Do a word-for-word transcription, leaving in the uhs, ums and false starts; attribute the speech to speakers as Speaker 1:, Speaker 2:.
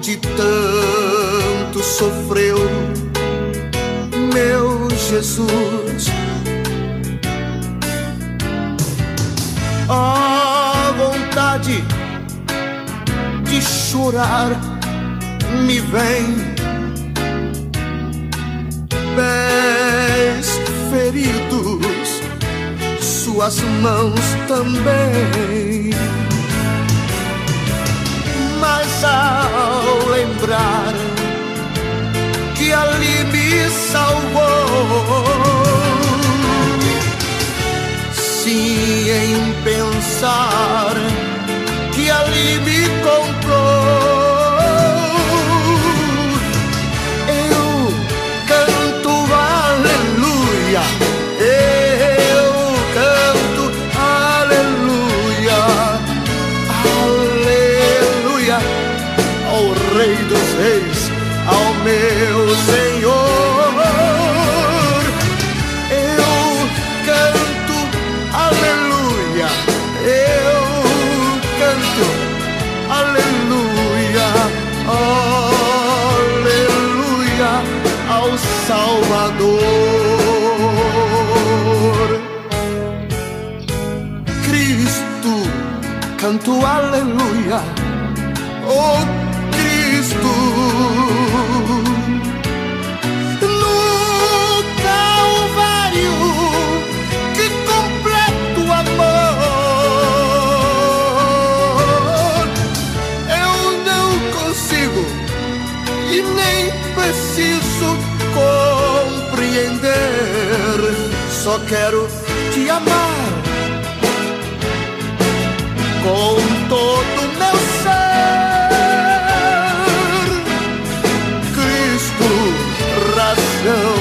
Speaker 1: onde tanto sofreu meu Jesus. A vontade de chorar me vem, pés feridos, suas mãos também. Mas ao lembrar que ali me salvou, sim, em pensar que ali me comprou, eu canto aleluia, eu canto aleluia, aleluia ao Rei dos Reis, ao meu Senhor. Eu canto aleluia, eu canto aleluia, aleluia ao Salvador. Cristo, canto aleluia, oh Cristo. No Calvário, que completo amor. Eu não consigo e nem preciso compreender, só quero te amar com todo o meu ser. Cristo, razão